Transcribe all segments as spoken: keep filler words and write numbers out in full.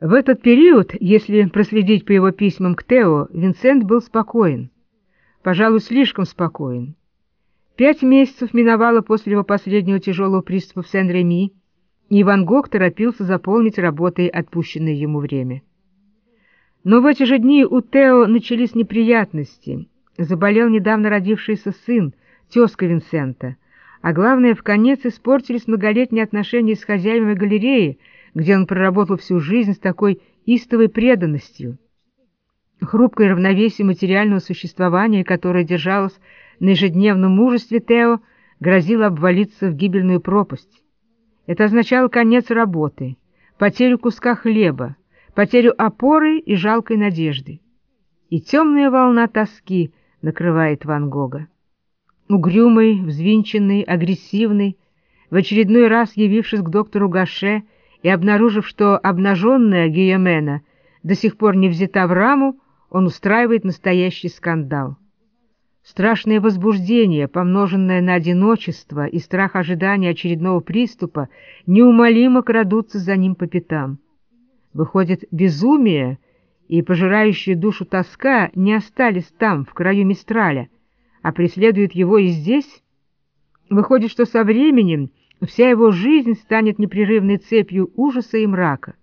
В этот период, если проследить по его письмам к Тео, Винсент был спокоен, пожалуй, слишком спокоен. Пять месяцев миновало после его последнего тяжелого приступа в Сен-Реми, и Ван Гог торопился заполнить работой отпущенное ему время. Но в эти же дни у Тео начались неприятности. Заболел недавно родившийся сын, тезка Винсента, а главное, вконец испортились многолетние отношения с хозяевами галереи, где он проработал всю жизнь с такой истовой преданностью. Хрупкое равновесие материального существования, которое держалось на ежедневном мужестве Тео, грозило обвалиться в гибельную пропасть. Это означало конец работы, потерю куска хлеба, потерю опоры и жалкой надежды. И темная волна тоски накрывает Ван Гога. Угрюмый, взвинченный, агрессивный, в очередной раз явившись к доктору Гаше и обнаружив, что обнаженная Гийомена до сих пор не взята в раму, он устраивает настоящий скандал. Страшное возбуждение, помноженное на одиночество и страх ожидания очередного приступа, неумолимо крадутся за ним по пятам. Выходит, безумие и пожирающая душу тоска не остались там, в краю Мистраля, а преследуют его и здесь? Выходит, что со временем вся его жизнь станет непрерывной цепью ужаса и мрака.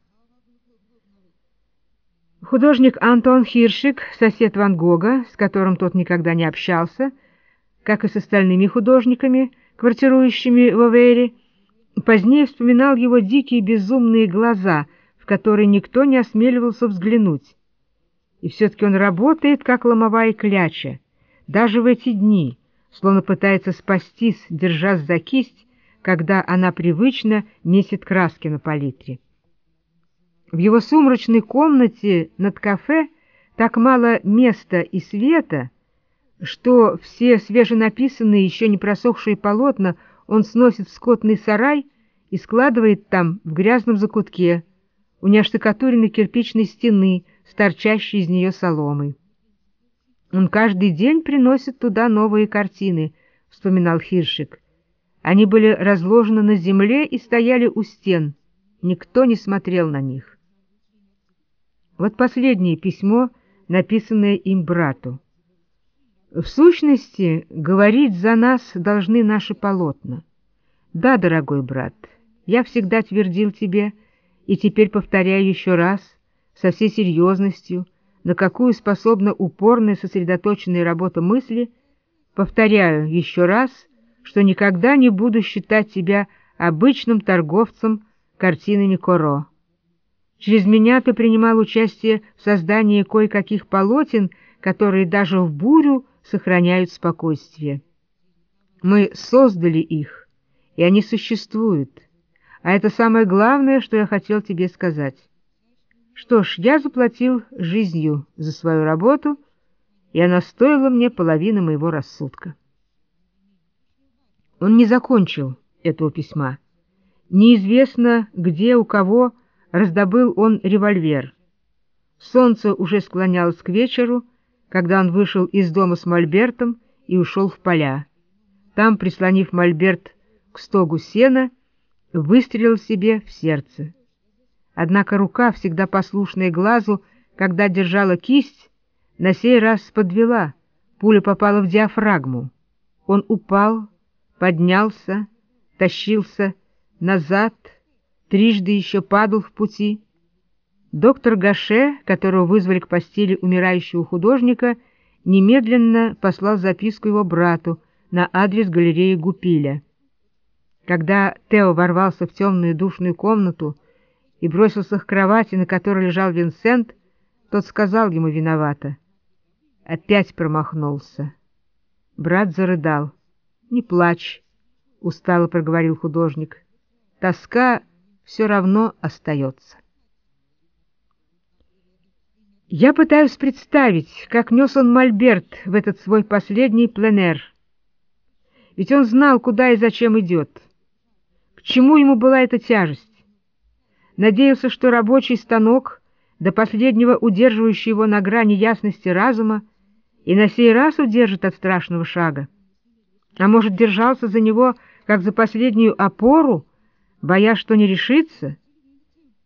Художник Антон Хиршик, сосед Ван Гога, с которым тот никогда не общался, как и с остальными художниками, квартирующими в Овере, позднее вспоминал его дикие безумные глаза, в которые никто не осмеливался взглянуть. И все-таки он работает, как ломовая кляча, даже в эти дни, словно пытается спастись, держась за кисть, когда она привычно месит краски на палитре. В его сумрачной комнате над кафе так мало места и света, что все свеженаписанные, еще не просохшие полотна он сносит в скотный сарай и складывает там в грязном закутке, у неоштукатуренной кирпичной стены, с торчащей из нее соломой. «Он каждый день приносит туда новые картины», — вспоминал Хиршик. «Они были разложены на земле и стояли у стен. Никто не смотрел на них». Вот последнее письмо, написанное им брату. «В сущности, говорить за нас должны наши полотна. Да, дорогой брат, я всегда твердил тебе, и теперь повторяю еще раз, со всей серьезностью, на какую способна упорная сосредоточенная работа мысли, повторяю еще раз, что никогда не буду считать тебя обычным торговцем картинами Коро. Через меня ты принимал участие в создании кое-каких полотен, которые даже в бурю сохраняют спокойствие. Мы создали их, и они существуют, а это самое главное, что я хотел тебе сказать. Что ж, я заплатил жизнью за свою работу, и она стоила мне половины моего рассудка». Он не закончил этого письма. Неизвестно, где, у кого раздобыл он револьвер. Солнце уже склонялось к вечеру, когда он вышел из дома с мольбертом и ушел в поля. Там, прислонив мольберт к стогу сена, выстрелил себе в сердце. Однако рука, всегда послушная глазу, когда держала кисть, на сей раз подвела, пуля попала в диафрагму. Он упал, поднялся, тащился назад, трижды еще падал в пути. Доктор Гаше, которого вызвали к постели умирающего художника, немедленно послал записку его брату на адрес галереи Гупиля. Когда Тео ворвался в темную душную комнату и бросился к кровати, на которой лежал Винсент, тот сказал ему виновато: «Опять промахнулся». Брат зарыдал. «Не плачь», — устало проговорил художник. «Тоска все равно остается». Я пытаюсь представить, как нес он мольберт в этот свой последний пленэр. Ведь он знал, куда и зачем идет. К чему ему была эта тяжесть? Надеялся, что рабочий станок, до последнего удерживающий его на грани ясности разума, и на сей раз удержит от страшного шага. А может, держался за него, как за последнюю опору, боясь, что не решится?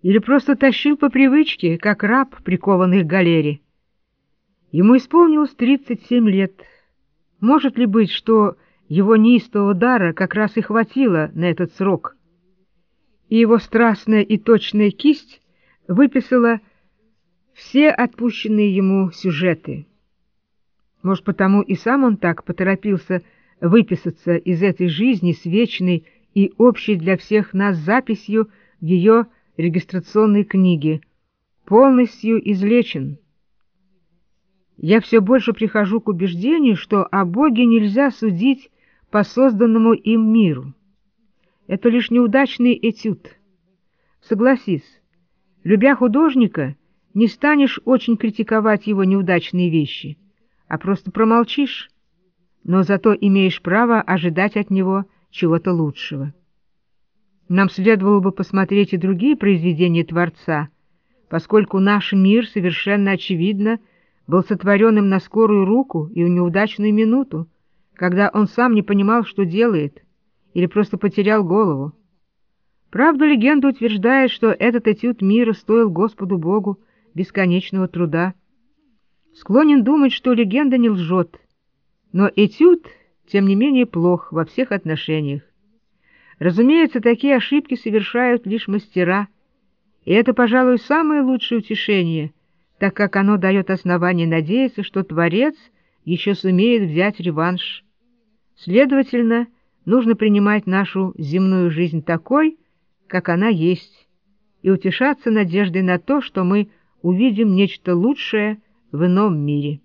или просто тащил по привычке, как раб, прикованный к галере. Ему исполнилось тридцать семь лет. Может ли быть, что его неистового дара как раз и хватило на этот срок, и его страстная и точная кисть выписала все отпущенные ему сюжеты? Может, потому и сам он так поторопился выписаться из этой жизни с вечной и общей для всех нас записью в ее регистрационной книге: «Полностью излечен». Я все больше прихожу к убеждению, что о Боге нельзя судить по созданному им миру. Это лишь неудачный этюд. Согласись, любя художника, не станешь очень критиковать его неудачные вещи, а просто промолчишь, но зато имеешь право ожидать от него чего-то лучшего. Нам следовало бы посмотреть и другие произведения Творца, поскольку наш мир, совершенно очевидно, был сотворен им на скорую руку и в неудачную минуту, когда он сам не понимал, что делает, или просто потерял голову. Правда, легенда утверждает, что этот этюд мира стоил Господу Богу бесконечного труда. Склонен думать, что легенда не лжет, но этюд, тем не менее, плох во всех отношениях. Разумеется, такие ошибки совершают лишь мастера, и это, пожалуй, самое лучшее утешение, так как оно дает основание надеяться, что Творец еще сумеет взять реванш. Следовательно, нужно принимать нашу земную жизнь такой, как она есть, и утешаться надеждой на то, что мы увидим нечто лучшее в ином мире.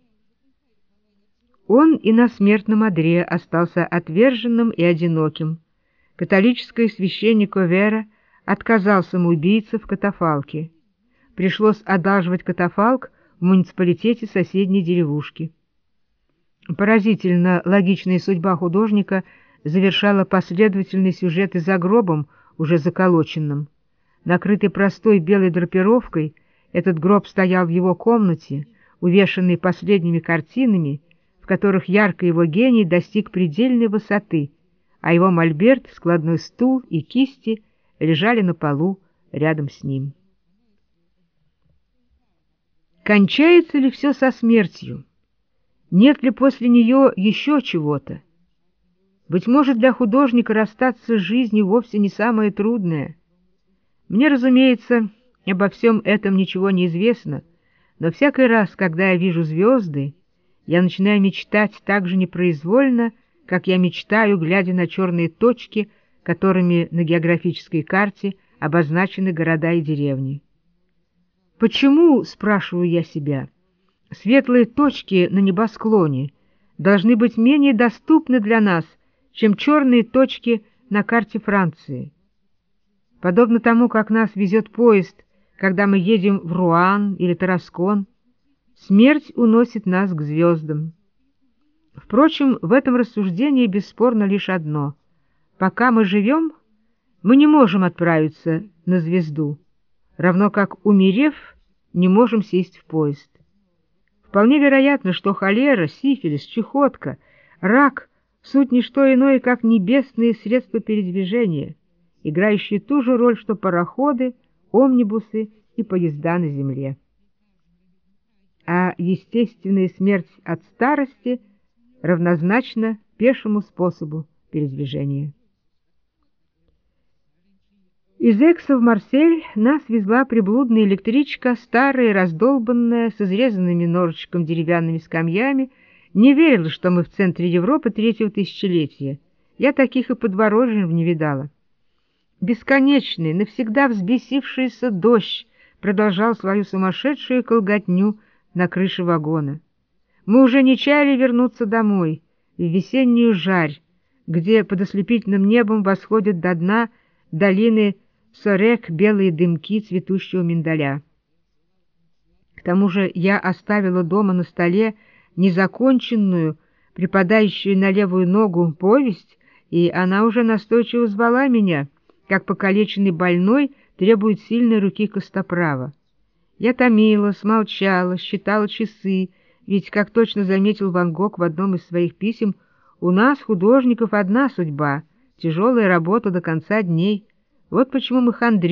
Он и на смертном одре остался отверженным и одиноким. Католический священник Овера отказал самоубийце в катафалке. Пришлось одалживать катафалк в муниципалитете соседней деревушки. Поразительно логичная судьба художника завершала последовательный сюжет и за гробом, уже заколоченным. Накрытый простой белой драпировкой, этот гроб стоял в его комнате, увешанный последними картинами, в которых яркий его гений достиг предельной высоты, а его мольберт, складной стул и кисти лежали на полу рядом с ним. Кончается ли все со смертью? Нет ли после нее еще чего-то? Быть может, для художника расстаться с жизнью вовсе не самое трудное. Мне, разумеется, обо всем этом ничего не известно, но всякий раз, когда я вижу звезды, я начинаю мечтать так же непроизвольно, как я мечтаю, глядя на черные точки, которыми на географической карте обозначены города и деревни. Почему, спрашиваю я себя, светлые точки на небосклоне должны быть менее доступны для нас, чем черные точки на карте Франции? Подобно тому, как нас везет поезд, когда мы едем в Руан или Тараскон, смерть уносит нас к звездам. Впрочем, в этом рассуждении бесспорно лишь одно: пока мы живем, мы не можем отправиться на звезду, равно как, умерев, не можем сесть в поезд. Вполне вероятно, что холера, сифилис, чехотка, рак — суть не что иное, как небесные средства передвижения, играющие ту же роль, что пароходы, омнибусы и поезда на земле. А естественная смерть от старости равнозначна пешему способу передвижения. Из Экса в Марсель нас везла приблудная электричка, старая, раздолбанная, с изрезанными ножичком деревянными скамьями. Не верила, что мы в центре Европы третьего тысячелетия. Я таких и подворожьев не видала. Бесконечный, навсегда взбесившийся дождь продолжал свою сумасшедшую колготню на крыше вагона. Мы уже не чаяли вернуться домой, в весеннюю жарь, где под ослепительным небом восходят до дна долины Сорек белые дымки цветущего миндаля. К тому же я оставила дома на столе незаконченную, припадающую на левую ногу повесть, и она уже настойчиво звала меня, как покалеченный больной требует сильной руки костоправа. Я томилась, молчала, считала часы, ведь, как точно заметил Ван Гог в одном из своих писем, у нас, художников, одна судьба — тяжелая работа до конца дней. Вот почему мы хандрим,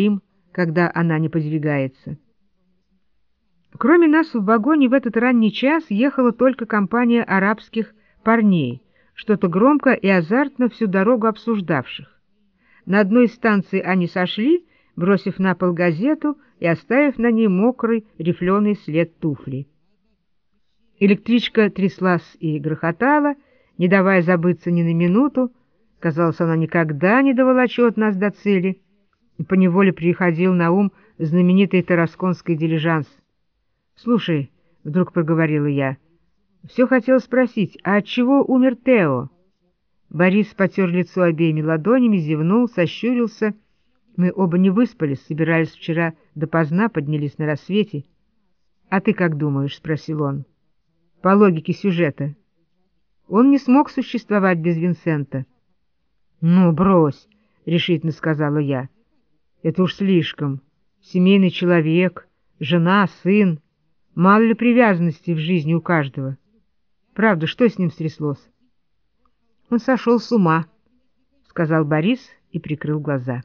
когда она не подвигается. Кроме нас в вагоне в этот ранний час ехала только компания арабских парней, что-то громко и азартно всю дорогу обсуждавших. На одной из станций они сошли, бросив на пол газету и оставив на ней мокрый рифленый след туфли. Электричка тряслась и грохотала, не давая забыться ни на минуту. Казалось, она никогда не доволочет нас до цели. И поневоле приходил на ум знаменитый тарасконский дилижанс. «Слушай», — вдруг проговорила я, — «все хотела спросить, а от чего умер Тео?» Борис потер лицо обеими ладонями, зевнул, сощурился. Мы оба не выспались, собирались вчера допоздна, поднялись на рассвете. «А ты как думаешь?» — спросил он. «По логике сюжета. Он не смог существовать без Винсента». «Ну, брось», — решительно сказала я. «Это уж слишком. Семейный человек, жена, сын. Мало ли привязанностей в жизни у каждого. Правда, что с ним стряслось?» «Он сошел с ума», — сказал Борис и прикрыл глаза.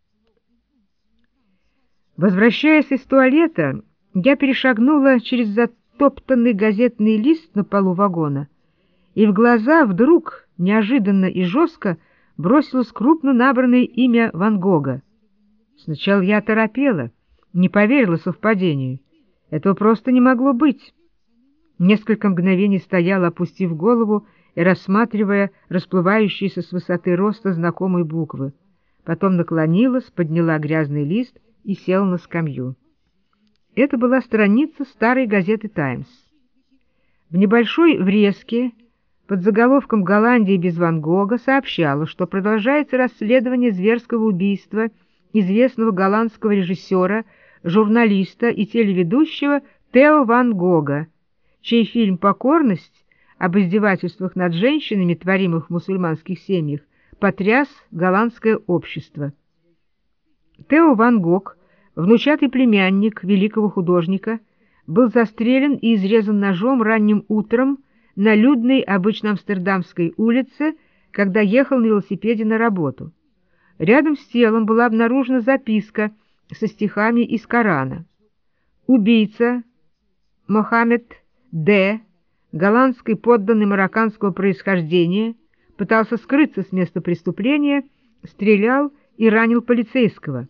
Возвращаясь из туалета, я перешагнула через затоптанный газетный лист на полу вагона, и в глаза вдруг, неожиданно и жестко, бросилось крупно набранное имя Ван Гога. Сначала я оторопела, не поверила совпадению. Этого просто не могло быть. Несколько мгновений стояла, опустив голову и рассматривая расплывающиеся с высоты роста знакомые буквы. Потом наклонилась, подняла грязный лист и села на скамью. Это была страница старой газеты «Таймс». В небольшой врезке под заголовком «Голландия без Ван Гога» сообщала, что продолжается расследование зверского убийства известного голландского режиссера, журналиста и телеведущего Тео Ван Гога, чей фильм «Покорность» об издевательствах над женщинами, творимых в мусульманских семьях, потряс голландское общество. Тео Ван Гог, внучатый племянник великого художника, был застрелен и изрезан ножом ранним утром на людной, обычно амстердамской улице, когда ехал на велосипеде на работу. Рядом с телом была обнаружена записка со стихами из Корана. Убийца Мохаммед Д., голландский подданный марокканского происхождения, пытался скрыться с места преступления, стрелял и ранил полицейского.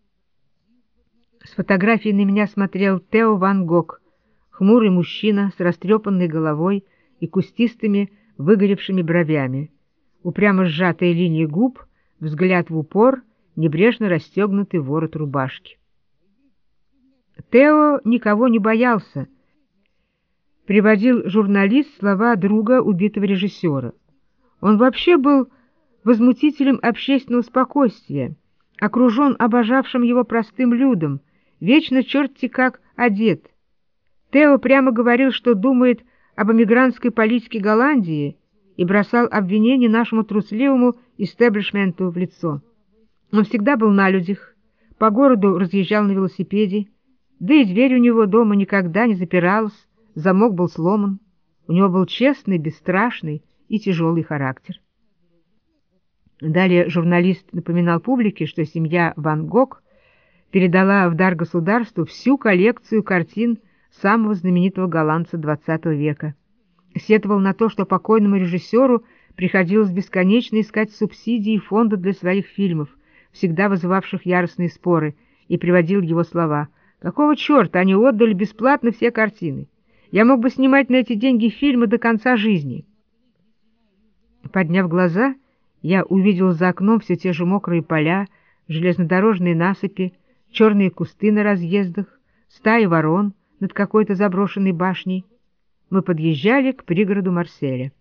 С фотографии на меня смотрел Тео Ван Гог, хмурый мужчина с растрепанной головой и кустистыми выгоревшими бровями, упрямо сжатые линии губ, взгляд в упор, небрежно расстегнутый ворот рубашки. Тео никого не боялся, приводил журналист слова друга убитого режиссера. Он вообще был возмутителем общественного спокойствия, окружен обожавшим его простым людом, вечно черти как одет. Тео прямо говорил, что думает об эмигрантской политике Голландии, и бросал обвинения нашему трусливому истеблишменту в лицо. Он всегда был на людях, по городу разъезжал на велосипеде, да и дверь у него дома никогда не запиралась, замок был сломан. У него был честный, бесстрашный и тяжелый характер. Далее журналист напоминал публике, что семья Ван Гог передала в дар государству всю коллекцию картин самого знаменитого голландца двадцатого века. Сетовал на то, что покойному режиссеру приходилось бесконечно искать субсидии и фонды для своих фильмов, всегда вызывавших яростные споры, и приводил его слова: «Какого черта они отдали бесплатно все картины? Я мог бы снимать на эти деньги фильмы до конца жизни». Подняв глаза, я увидел за окном все те же мокрые поля, железнодорожные насыпи, черные кусты на разъездах, стаи ворон над какой-то заброшенной башней. Мы подъезжали к пригороду Марселя.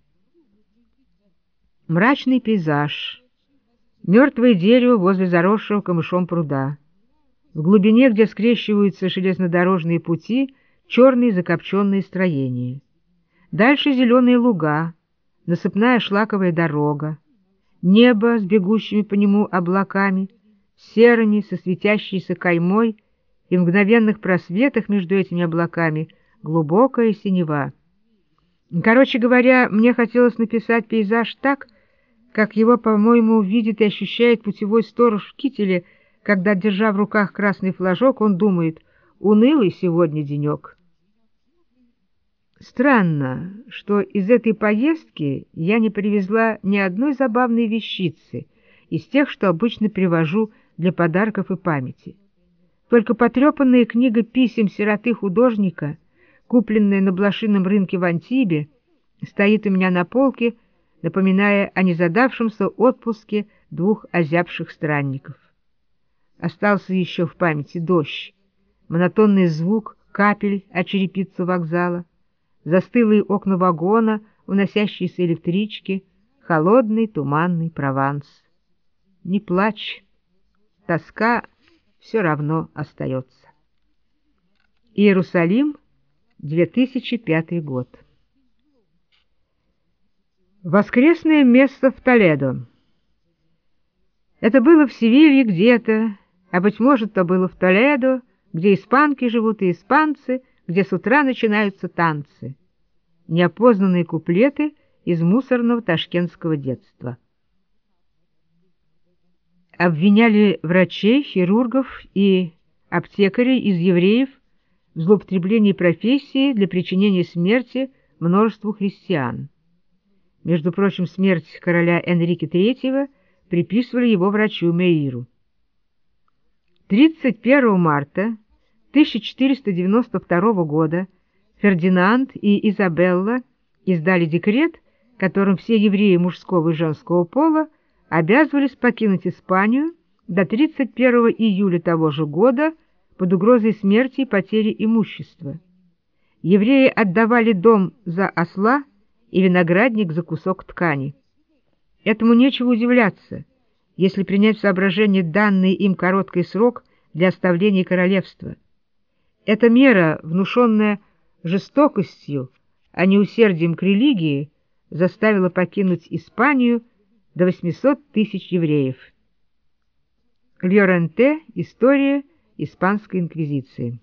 Мрачный пейзаж, мертвое дерево возле заросшего камышом пруда. В глубине, где скрещиваются железнодорожные пути, черные закопченные строения. Дальше зеленые луга, насыпная шлаковая дорога, небо с бегущими по нему облаками, серыми, со светящейся каймой, и в мгновенных просветах между этими облаками глубокая синева. Короче говоря, мне хотелось написать пейзаж так, как его, по-моему, видит и ощущает путевой сторож в кителе, когда, держа в руках красный флажок, он думает: «Унылый сегодня денек». Странно, что из этой поездки я не привезла ни одной забавной вещицы из тех, что обычно привожу для подарков и памяти. Только потрепанная книга писем сироты-художника, купленная на блошином рынке в Антибе, стоит у меня на полке, напоминая о незадавшемся отпуске двух озябших странников. Остался еще в памяти дождь, монотонный звук капель о черепицу вокзала, застылые окна вагона, уносящиеся электрички, холодный туманный Прованс. Не плачь, тоска все равно остается. Иерусалим, две тысячи пятый год. Воскресное место в Толедо. Это было в Севилье где-то, а, быть может, то было в Толедо, где испанки живут и испанцы, где с утра начинаются танцы. Неопознанные куплеты из мусорного ташкентского детства. Обвиняли врачей, хирургов и аптекарей из евреев в злоупотреблении профессии для причинения смерти множеству христиан. Между прочим, смерть короля Энрике третьего приписывали его врачу Меиру. тридцать первого марта тысяча четыреста девяносто второго года Фердинанд и Изабелла издали декрет, которым все евреи мужского и женского пола обязывались покинуть Испанию до тридцать первого июля того же года под угрозой смерти и потери имущества. Евреи отдавали дом за осла и виноградник за кусок ткани. Этому нечего удивляться, если принять в соображение данный им короткий срок для оставления королевства. Эта мера, внушенная жестокостью, а не усердием к религии, заставила покинуть Испанию до восьмисот тысяч евреев. Льоренте. История Испанской инквизиции.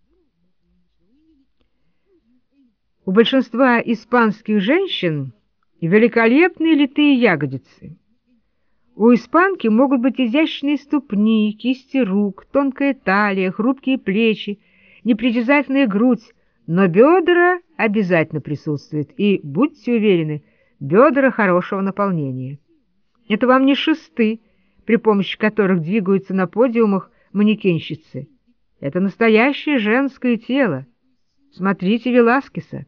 У большинства испанских женщин великолепные литые ягодицы. У испанки могут быть изящные ступни, кисти рук, тонкая талия, хрупкие плечи, непритязательная грудь, но бедра обязательно присутствуют, и, будьте уверены, бедра хорошего наполнения. Это вам не шесты, при помощи которых двигаются на подиумах манекенщицы. Это настоящее женское тело. Смотрите Веласкеса.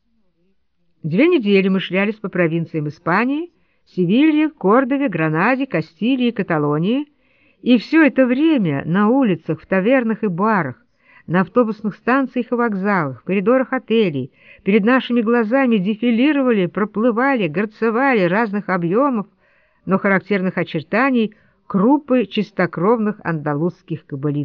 Две недели мы шлялись по провинциям Испании, Севилье, Кордове, Гранаде, Кастилии и Каталонии, и все это время на улицах, в тавернах и барах, на автобусных станциях и вокзалах, в коридорах отелей перед нашими глазами дефилировали, проплывали, горцевали разных объемов, но характерных очертаний крупы чистокровных андалузских кобылиц.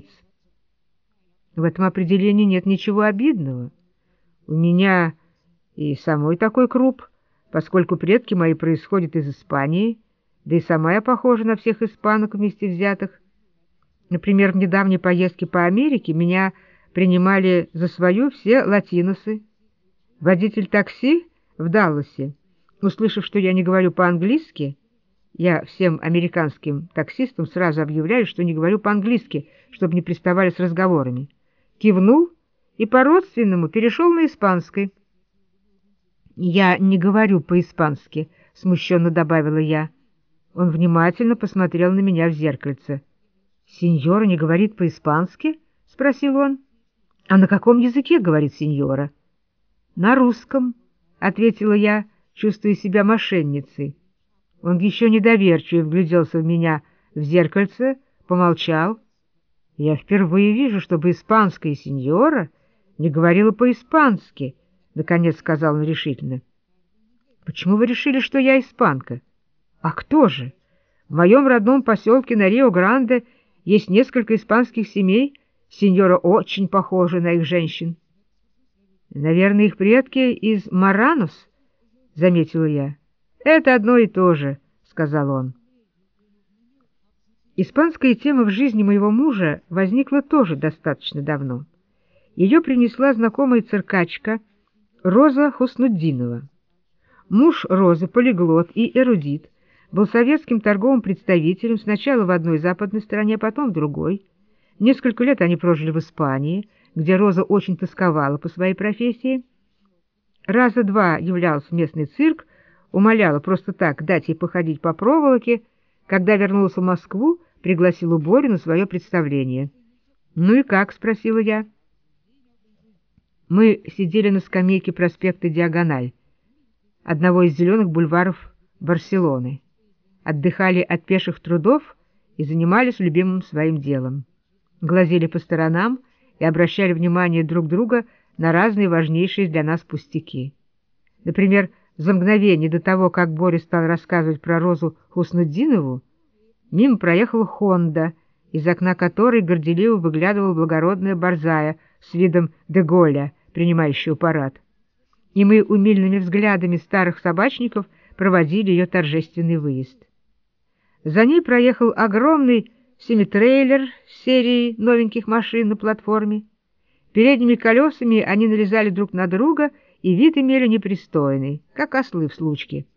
В этом определении нет ничего обидного. У меня и самой такой круп, поскольку предки мои происходят из Испании, да и сама я похожа на всех испанок вместе взятых. Например, в недавней поездке по Америке меня принимали за свою все латиносы. Водитель такси в Далласе, услышав, что я не говорю по-английски, я всем американским таксистам сразу объявляю, что не говорю по-английски, чтобы не приставали с разговорами, кивнул и по-родственному перешел на испанский. «Я не говорю по-испански», — смущенно добавила я. Он внимательно посмотрел на меня в зеркальце. «Сеньора не говорит по-испански?» — спросил он. «А на каком языке говорит сеньора?» «На русском», — ответила я, чувствуя себя мошенницей. Он еще недоверчиво вгляделся в меня в зеркальце, помолчал. «Я впервые вижу, чтобы испанская сеньора не говорила по-испански», — наконец сказал он решительно. «Почему вы решили, что я испанка?» «А кто же? В моем родном поселке на Рио-Гранде есть несколько испанских семей, сеньора очень похожа на их женщин». «Наверное, их предки из Маранос», — заметила я. «Это одно и то же», — сказал он. Испанская тема в жизни моего мужа возникла тоже достаточно давно. Ее принесла знакомая циркачка Роза Хуснутдинова. Муж Розы, полиглот и эрудит, был советским торговым представителем сначала в одной западной стране, потом в другой. Несколько лет они прожили в Испании, где Роза очень тосковала по своей профессии. Раза два являлась в местный цирк, умоляла просто так дать ей походить по проволоке. Когда вернулась в Москву, пригласила Борю на свое представление. «Ну и как?» — спросила я. Мы сидели на скамейке проспекта Диагональ, одного из зеленых бульваров Барселоны, отдыхали от пеших трудов и занимались любимым своим делом. Глазели по сторонам и обращали внимание друг друга на разные важнейшие для нас пустяки. Например, за мгновение до того, как Боря стал рассказывать про Розу Хуснутдинову, мимо проехала «Хонда», из окна которой горделиво выглядывала благородная борзая с видом де-Голля, принимающего парад. И мы умильными взглядами старых собачников проводили ее торжественный выезд. За ней проехал огромный семитрейлер с серией новеньких машин на платформе. Передними колесами они налезали друг на друга и вид имели непристойный, как ослы в случке.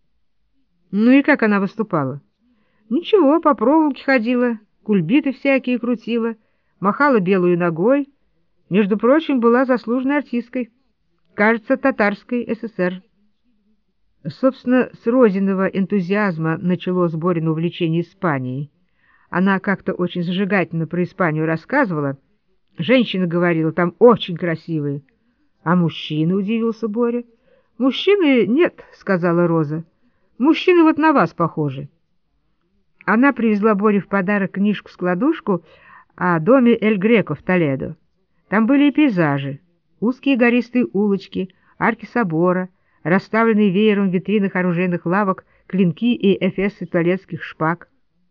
Ну и как она выступала? Ничего, по проволоке ходила, кульбиты всякие крутила, махала белую ногой. Между прочим, была заслуженной артисткой, кажется, татарской ССР. Собственно, с Розиного энтузиазма началось Борина увлечение Испанией. Она как-то очень зажигательно про Испанию рассказывала. Женщина говорила, там очень красивые. А мужчины, удивился Боря. Мужчины нет, сказала Роза. Мужчины вот на вас похожи. Она привезла Боре в подарок книжку-складушку о доме Эль Греко в Толедо. Там были и пейзажи, узкие гористые улочки, арки собора, расставленные веером в витринах оружейных лавок клинки и эфесы туалетских шпаг.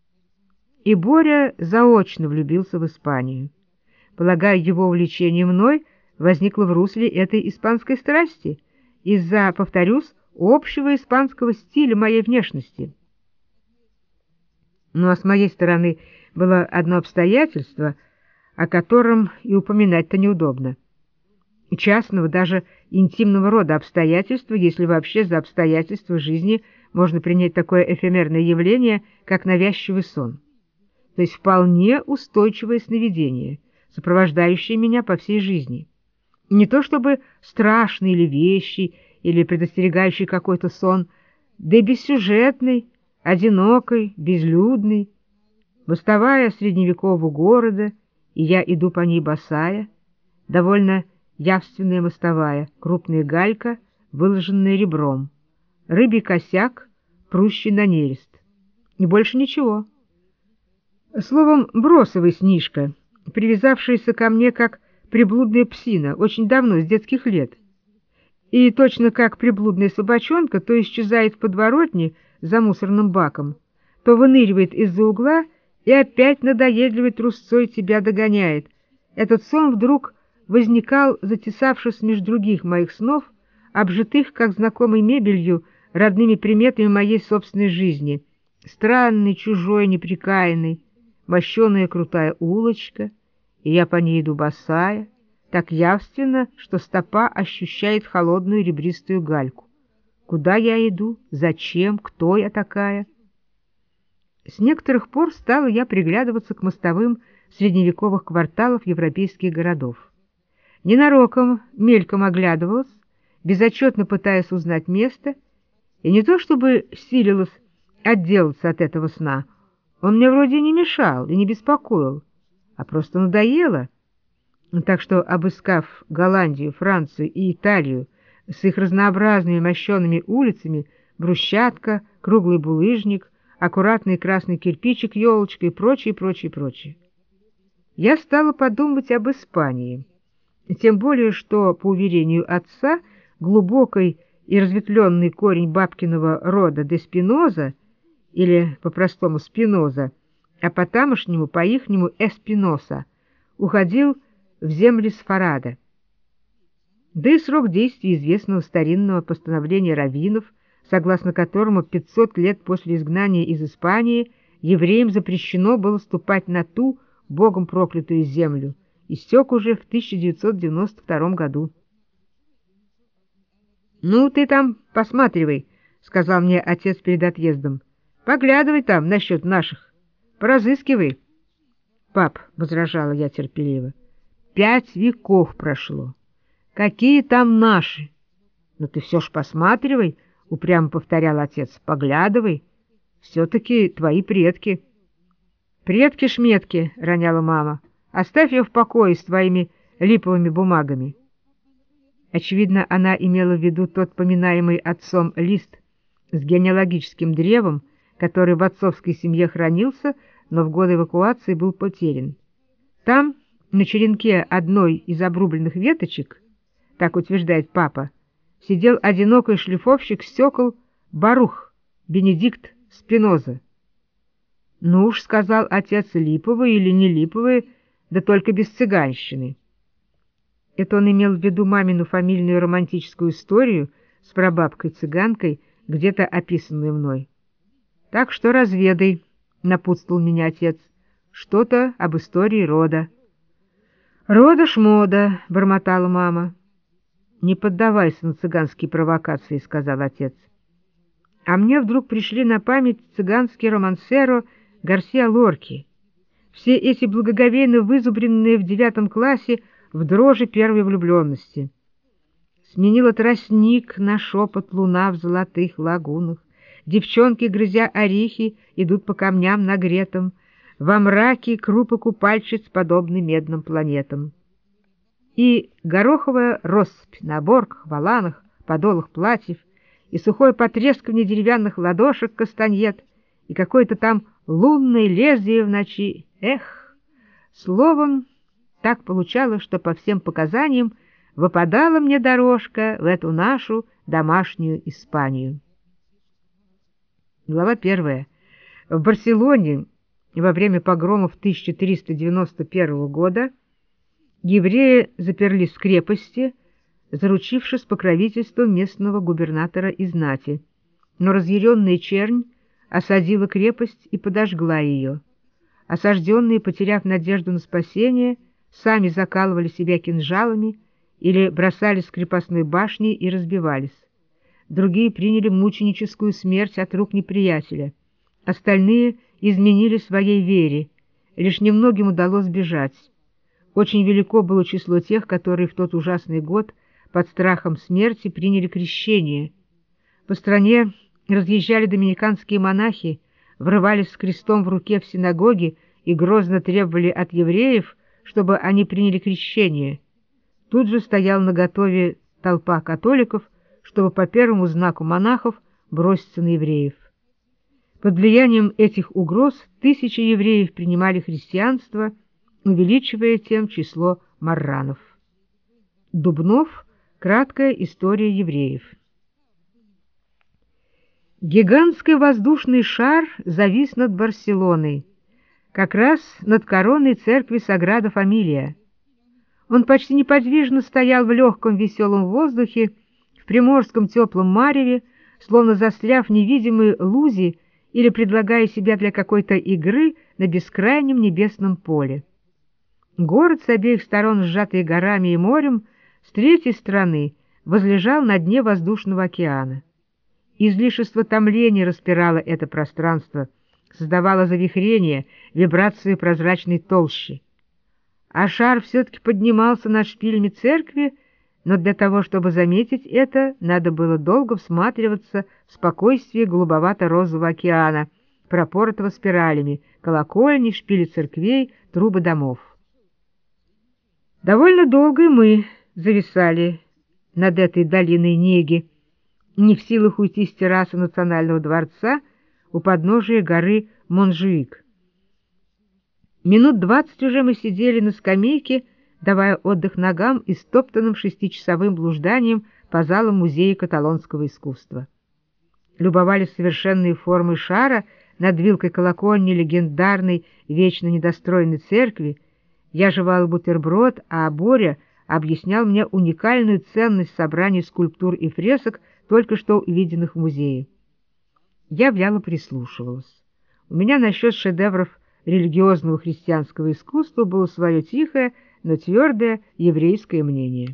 И Боря заочно влюбился в Испанию. Полагаю, его увлечение мной возникло в русле этой испанской страсти, из-за, повторюсь, общего испанского стиля моей внешности. Ну а с моей стороны было одно обстоятельство, о котором и упоминать-то неудобно. Частного, даже интимного рода обстоятельства, если вообще за обстоятельства жизни можно принять такое эфемерное явление, как навязчивый сон. То есть вполне устойчивое сновидение, сопровождающее меня по всей жизни. Не то чтобы страшный или вещий, или предостерегающий какой-то сон, да и бессюжетный, одинокий, безлюдный, восставая средневекового города, и я иду по ней босая, довольно явственная мостовая, крупная галька, выложенная ребром, рыбий косяк, прущий на нерест. И больше ничего. Словом, бросовый снишка, привязавшаяся ко мне как приблудная псина, очень давно, с детских лет. И точно как приблудная собачонка то исчезает в подворотне за мусорным баком, то выныривает из-за угла и опять надоедливой трусцой тебя догоняет. Этот сон вдруг возникал, затесавшись между других моих снов, обжитых, как знакомой мебелью, родными приметами моей собственной жизни. Странный, чужой, неприкаянный, мощеная крутая улочка, и я по ней иду босая, так явственно, что стопа ощущает холодную ребристую гальку. Куда я иду? Зачем? Кто я такая? С некоторых пор стала я приглядываться к мостовым средневековых кварталов европейских городов. Ненароком, мельком оглядывалась, безотчетно пытаясь узнать место, и не то чтобы силилась отделаться от этого сна, он мне вроде не мешал и не беспокоил, а просто надоело. Так что, обыскав Голландию, Францию и Италию с их разнообразными мощеными улицами, брусчатка, круглый булыжник, аккуратный красный кирпичик, елочка и прочее, прочее, прочее, я стала подумать об Испании, тем более что, по уверению отца, глубокий и разветвленный корень бабкиного рода де Спиноза, или по-простому Спиноза, а по-тамошнему, по-ихнему Эспиноса, уходил в земли Сфарада. Да и срок действия известного старинного постановления раввинов, согласно которому пятьсот лет после изгнания из Испании евреям запрещено было ступать на ту, Богом проклятую землю, истек уже в тысяча девятьсот девяносто втором году. — Ну, ты там посматривай, — сказал мне отец перед отъездом. — Поглядывай там насчет наших, поразыскивай. Пап, — возражала я терпеливо, — пять веков прошло. Какие там наши? Ну ты все ж посматривай, — упрямо повторял отец, — поглядывай. Все-таки твои предки. Предки-шметки, — роняла мама, — оставь ее в покое с твоими липовыми бумагами. Очевидно, она имела в виду тот поминаемый отцом лист с генеалогическим древом, который в отцовской семье хранился, но в годы эвакуации был потерян. Там, на черенке одной из обрубленных веточек, так утверждает папа, сидел одинокий шлифовщик стекол Барух Бенедикт Спиноза. «Ну уж, — сказал отец, — липовые или не липовые, да только без цыганщины». Это он имел в виду мамину фамильную романтическую историю с прабабкой-цыганкой, где-то описанную мной. «Так что разведай», — напутствовал меня отец, — «что-то об истории рода». «Рода-шмода», — бормотала мама. «Не поддавайся на цыганские провокации», — сказал отец. А мне вдруг пришли на память цыганские романсеро Гарсиа Лорки. Все эти благоговейно вызубренные в девятом классе в дрожи первой влюбленности. Сменила тростник на шепот луна в золотых лагунах. Девчонки, грызя орехи, идут по камням нагретым. Во мраке крупы купальщиц подобны медным планетам. И гороховая россыпь на оборках, воланах, подолах платьев, и сухое потрескивание деревянных ладошек кастаньет, и какое-то там лунное лезвие в ночи. Эх! Словом, так получалось, что по всем показаниям выпадала мне дорожка в эту нашу домашнюю Испанию. Глава первая. В Барселоне во время погромов тысяча триста девяносто первого года евреи заперлись в крепости, заручившись покровительством местного губернатора и знати, но разъяренная чернь осадила крепость и подожгла ее. Осажденные, потеряв надежду на спасение, сами закалывали себя кинжалами или бросались с крепостной башни и разбивались. Другие приняли мученическую смерть от рук неприятеля. Остальные изменили своей вере. Лишь немногим удалось бежать. Очень велико было число тех, которые в тот ужасный год под страхом смерти приняли крещение. По стране разъезжали доминиканские монахи, врывались с крестом в руке в синагоги и грозно требовали от евреев, чтобы они приняли крещение. Тут же стоял наготове толпа католиков, чтобы по первому знаку монахов броситься на евреев. Под влиянием этих угроз тысячи евреев принимали христианство, увеличивая тем число марранов. Дубнов. Краткая история евреев. Гигантский воздушный шар завис над Барселоной, как раз над короной церкви Саграда Фамилия. Он почти неподвижно стоял в легком веселом воздухе, в приморском теплом мареве, словно застряв в невидимой лузе или предлагая себя для какой-то игры на бескрайнем небесном поле. Город, с обеих сторон сжатый горами и морем, с третьей стороны возлежал на дне воздушного океана. Излишество томления распирало это пространство, создавало завихрение, вибрацию прозрачной толщи. А шар все-таки поднимался над шпилями церкви, но для того, чтобы заметить это, надо было долго всматриваться в спокойствие голубовато-розового океана, пропоротого спиралями, колокольни, шпили церквей, трубы домов. Довольно долго и мы зависали над этой долиной неги, не в силах уйти с террасы Национального дворца у подножия горы Монжуик. Минут двадцать уже мы сидели на скамейке, давая отдых ногам и стоптанным шестичасовым блужданием по залам музея каталонского искусства. Любовались совершенные формы шара над вилкой колокольни легендарной вечно недостроенной церкви. Я жевал бутерброд, а Боря объяснял мне уникальную ценность собраний скульптур и фресок, только что увиденных в музее. Я вяло прислушивалась. У меня насчет шедевров религиозного христианского искусства было свое тихое, но твердое еврейское мнение.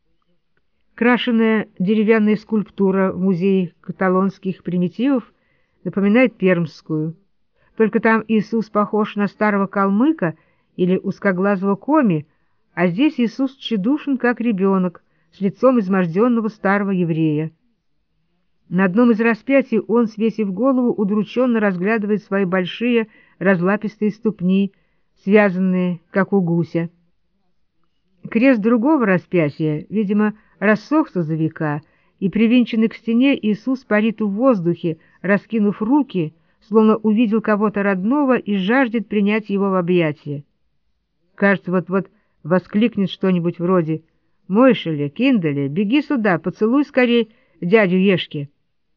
Крашеная деревянная скульптура в музее каталонских примитивов напоминает пермскую. Только там Иисус похож на старого калмыка или узкоглазого коми, а здесь Иисус тщедушен, как ребенок, с лицом изможденного старого еврея. На одном из распятий он, свесив голову, удрученно разглядывает свои большие разлапистые ступни, связанные, как у гуся. Крест другого распятия, видимо, рассохся за века, и привинченный к стене Иисус парит в воздухе, раскинув руки, словно увидел кого-то родного и жаждет принять его в объятия. Кажется, вот-вот воскликнет что-нибудь вроде «Мойшеле, Кинделе, беги сюда, поцелуй скорей дядю Ешки».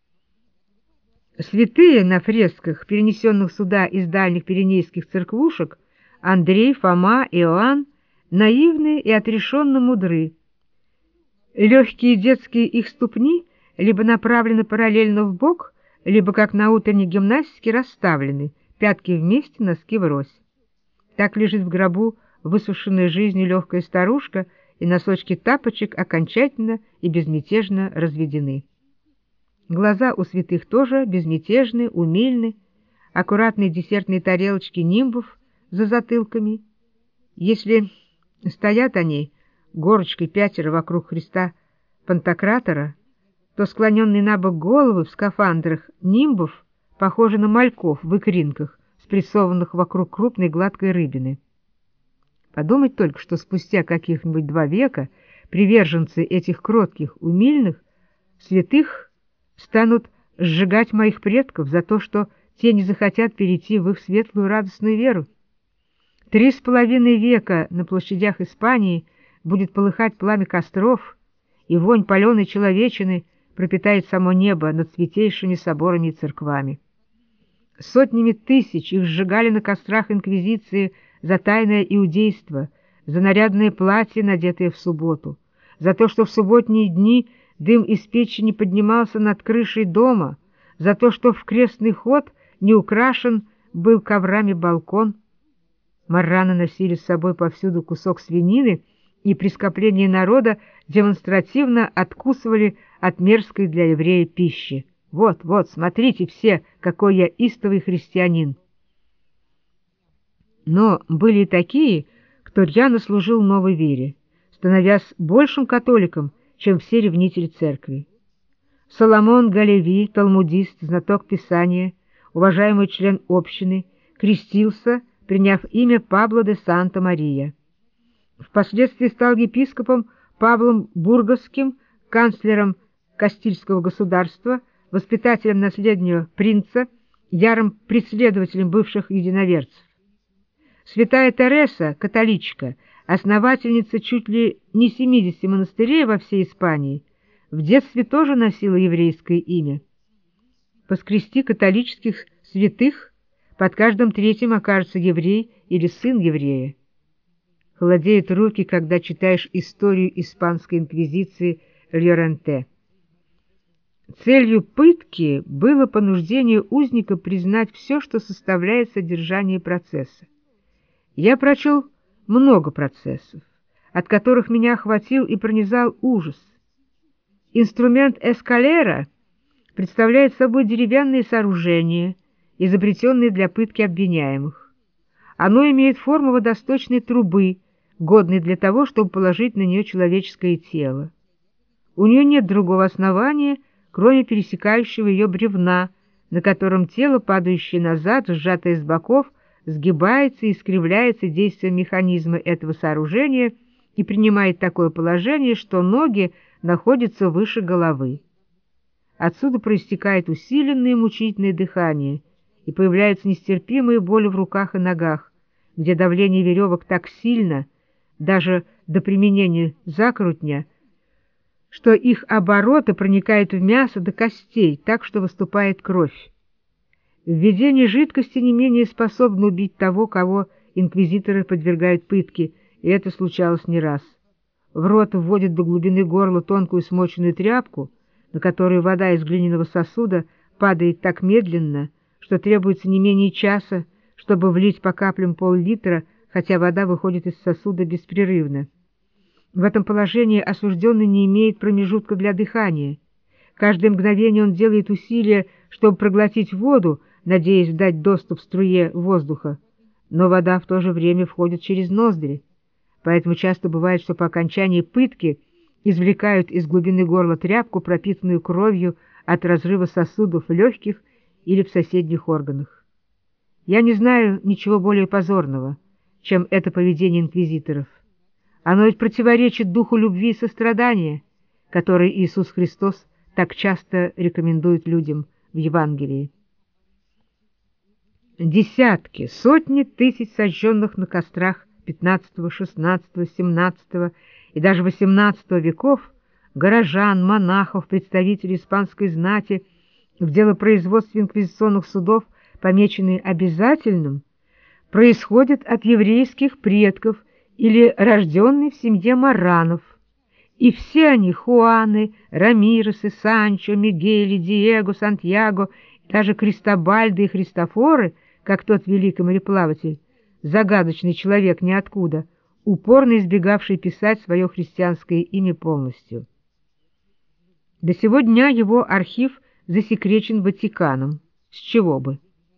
Святые на фресках, перенесенных сюда из дальних пиренейских церквушек, Андрей, Фома, Иоанн, наивны и отрешенно мудры. Легкие детские их ступни либо направлены параллельно в бок, либо, как на утренней гимнастике, расставлены, пятки вместе, носки врозь. Так лежит в гробу высушенная жизнью легкая старушка, и носочки тапочек окончательно и безмятежно разведены. Глаза у святых тоже безмятежны, умильны, аккуратные десертные тарелочки нимбов за затылками. Если стоят они горочкой пятеро вокруг Христа Пантократора, то склоненные на бок головы в скафандрах нимбов похожи на мальков в икринках, спрессованных вокруг крупной гладкой рыбины. Подумать только, что спустя каких-нибудь два века приверженцы этих кротких, умильных святых станут сжигать моих предков за то, что те не захотят перейти в их светлую радостную веру. Три с половиной века на площадях Испании будет полыхать пламя костров, и вонь паленой человечины пропитает само небо над святейшими соборами и церквами. Сотнями тысяч их сжигали на кострах инквизиции за тайное иудейство, за нарядные платья, надетые в субботу, за то, что в субботние дни дым из печи не поднимался над крышей дома, за то, что в крестный ход не украшен был коврами балкон. Марраны носили с собой повсюду кусок свинины и при скоплении народа демонстративно откусывали от мерзкой для еврея пищи. Вот, вот, смотрите все, какой я истовый христианин. Но были и такие, кто рьяно служил новой вере, становясь большим католиком, чем все ревнители церкви. Соломон Галеви, талмудист, знаток Писания, уважаемый член общины, крестился, приняв имя Пабло де Санта-Мария. Впоследствии стал епископом Павлом Бургосским, канцлером Кастильского государства, воспитателем наследного принца, ярым преследователем бывших единоверцев. Святая Тереса, католичка, основательница чуть ли не семидесяти монастырей во всей Испании, в детстве тоже носила еврейское имя. Поскрести католических святых, под каждым третьим окажется еврей или сын еврея. Холодеют руки, когда читаешь историю испанской инквизиции Льоренте. Целью пытки было понуждение узника признать все, что составляет содержание процесса. Я прочел много процессов, от которых меня охватил и пронизал ужас. Инструмент эскалера представляет собой деревянные сооружения, изобретенные для пытки обвиняемых. Оно имеет форму водосточной трубы, годной для того, чтобы положить на нее человеческое тело. У нее нет другого основания, кроме пересекающего ее бревна, на котором тело, падающее назад, сжатое с боков, сгибается и искривляется действием механизма этого сооружения и принимает такое положение, что ноги находятся выше головы. Отсюда проистекает усиленное мучительное дыхание, и появляется нестерпимая боль в руках и ногах, где давление веревок так сильно, даже до применения закрутня, что их обороты проникают в мясо до костей, так что выступает кровь. Введение жидкости не менее способно убить того, кого инквизиторы подвергают пытке, и это случалось не раз. В рот вводят до глубины горла тонкую смоченную тряпку, на которую вода из глиняного сосуда падает так медленно, что требуется не менее часа, чтобы влить по каплям пол-литра, хотя вода выходит из сосуда беспрерывно. В этом положении осужденный не имеет промежутка для дыхания. Каждое мгновение он делает усилия, чтобы проглотить воду, надеясь дать доступ струе воздуха. Но вода в то же время входит через ноздри. Поэтому часто бывает, что по окончании пытки извлекают из глубины горла тряпку, пропитанную кровью от разрыва сосудов в легких или в соседних органах. Я не знаю ничего более позорного, чем это поведение инквизиторов. Оно ведь противоречит духу любви и сострадания, который Иисус Христос так часто рекомендует людям в Евангелии. Десятки, сотни тысяч сожженных на кострах пятнадцатого, шестнадцатого, семнадцатого и даже восемнадцатого веков горожан, монахов, представителей испанской знати в делопроизводстве инквизиционных судов, помеченные обязательным, происходят от еврейских предков или рожденные в семье маранов. И все они — Хуаны, Рамиресы, Санчо, Мигели, Диего, Сантьяго, даже Кристобальды и Христофоры, как тот великий мореплаватель, загадочный человек ниоткуда, упорно избегавший писать свое христианское имя полностью. До сего дня его архив засекречен Ватиканом. С чего бы?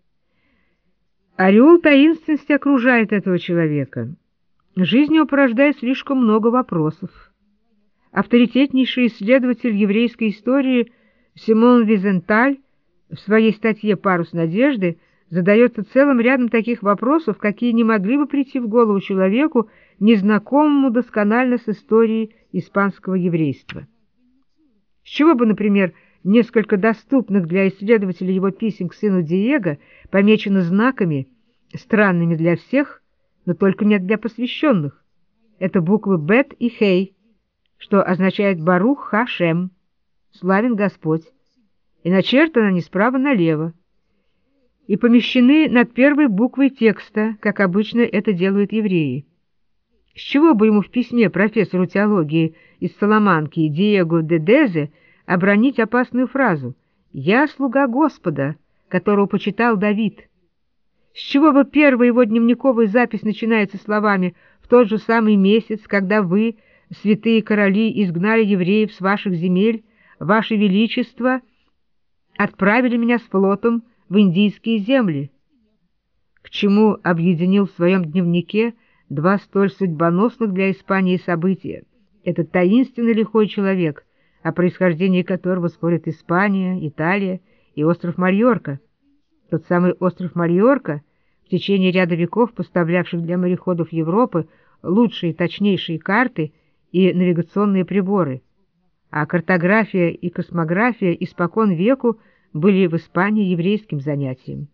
Ореол таинственности окружает этого человека. Жизнь его порождает слишком много вопросов. Авторитетнейший исследователь еврейской истории Симон Визенталь в своей статье «Парус надежды» задается целым рядом таких вопросов, какие не могли бы прийти в голову человеку, незнакомому досконально с историей испанского еврейства. С чего бы, например, несколько доступных для исследователя его писем к сыну Диего помечено знаками, странными для всех, но только не для посвященных. Это буквы Бет и Хей, что означает «Барух Ха-Шем», «Славен Господь», и начертаны они справа налево, и помещены над первой буквой текста, как обычно это делают евреи. С чего бы ему в письме профессору теологии из Саламанки Диего де Дезе обронить опасную фразу «Я слуга Господа, которого почитал Давид»? С чего бы первая его дневниковая запись начинается словами «В тот же самый месяц, когда вы, святые короли, изгнали евреев с ваших земель, ваше величество отправили меня с флотом в индийские земли», к чему объединил в своем дневнике два столь судьбоносных для Испании события этот таинственный лихой человек, о происхождении которого спорят Испания, Италия и остров Майорка, тот самый остров Майорка, в течение ряда веков поставлявших для мореходов Европы лучшие и точнейшие карты и навигационные приборы, а картография и космография испокон веку были в Испании еврейским занятием.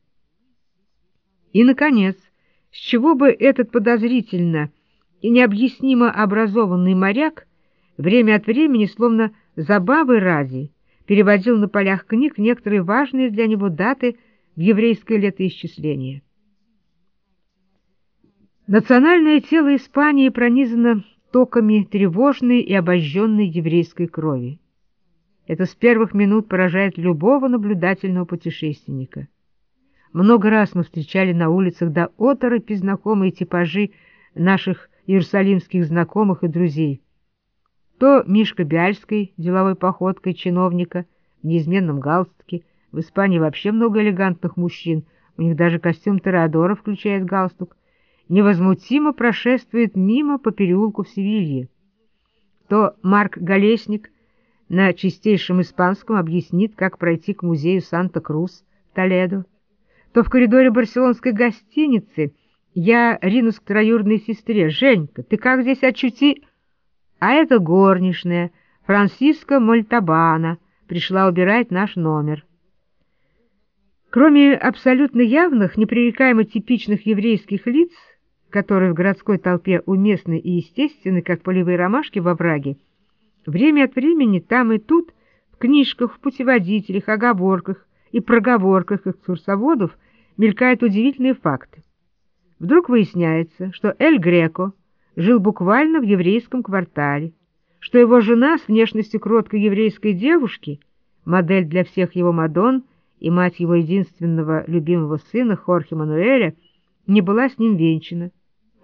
И, наконец, с чего бы этот подозрительно и необъяснимо образованный моряк время от времени, словно забавы ради, переводил на полях книг некоторые важные для него даты в еврейское летоисчисление? Национальное тело Испании пронизано токами тревожной и обожженной еврейской крови. Это с первых минут поражает любого наблюдательного путешественника. Много раз мы встречали на улицах до оторопи знакомые типажи наших иерусалимских знакомых и друзей. То Мишка Бяльский деловой походкой чиновника в неизменном галстуке. В Испании вообще много элегантных мужчин, у них даже костюм Тореадора включает галстук. Невозмутимо прошествует мимо по переулку в Севилье. То Марк Голесник на чистейшем испанском объяснит, как пройти к музею Санта-Крус в Толедо. То в коридоре барселонской гостиницы я ринусь к троюродной сестре: «Женька, ты как здесь очути?» А это горничная Франсиска Мольтабана пришла убирать наш номер. Кроме абсолютно явных, непререкаемо типичных еврейских лиц, которые в городской толпе уместны и естественны, как полевые ромашки во враге, время от времени там и тут в книжках, в путеводителях, оговорках и проговорках экскурсоводов мелькают удивительные факты. Вдруг выясняется, что Эль Греко жил буквально в еврейском квартале, что его жена с внешностью кроткой еврейской девушки, модель для всех его мадонн и мать его единственного любимого сына Хорхе Мануэля, не была с ним венчана.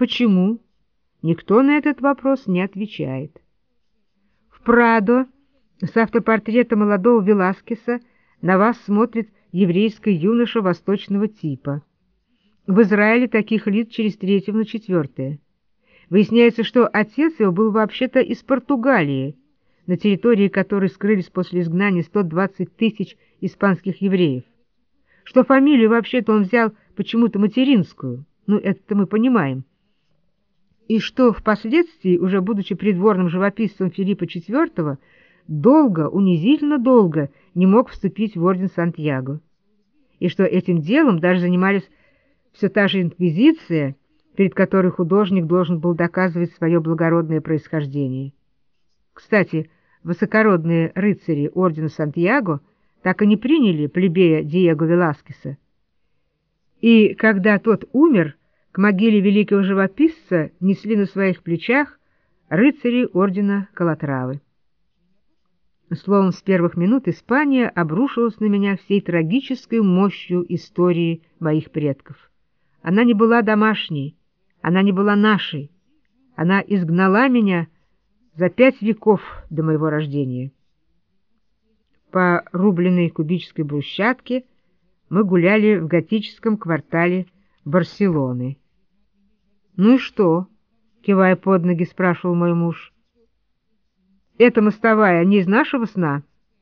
Почему? Никто на этот вопрос не отвечает. В Прадо С автопортрета молодого Веласкеса на вас смотрит еврейский юноша восточного типа. В Израиле таких лиц через третьего на четвертое. Выясняется, что отец его был вообще-то из Португалии, на территории которой скрылись после изгнания сто двадцать тысяч испанских евреев. Что фамилию вообще-то он взял почему-то материнскую, ну это мы понимаем. И что впоследствии, уже будучи придворным живописцем Филиппа четвёртого, долго, унизительно долго не мог вступить в орден Сантьяго. И что этим делом даже занимались все та же инквизиция, перед которой художник должен был доказывать свое благородное происхождение. Кстати, высокородные рыцари ордена Сантьяго так и не приняли плебея Диего Веласкеса. И когда тот умер, к могиле великого живописца несли на своих плечах рыцари ордена Калатравы. Словом, с первых минут Испания обрушилась на меня всей трагической мощью истории моих предков. Она не была домашней, она не была нашей, она изгнала меня за пять веков до моего рождения. По рубленной кубической брусчатке мы гуляли в готическом квартале Барселоны. «Ну и что?» — кивая под ноги, спрашивал мой муж. «Эта мостовая не из нашего сна?»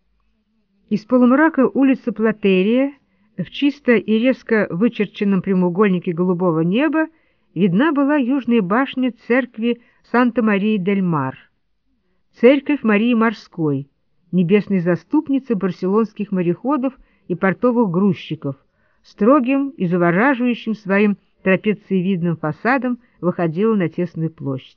Из полумрака улицы Платерия в чисто и резко вычерченном прямоугольнике голубого неба видна была южная башня церкви Санта-Марии-дель-Мар, церковь Марии Морской, небесной заступницы барселонских мореходов и портовых грузчиков, строгим и завораживающим своим трапециевидным фасадом выходила на тесную площадь.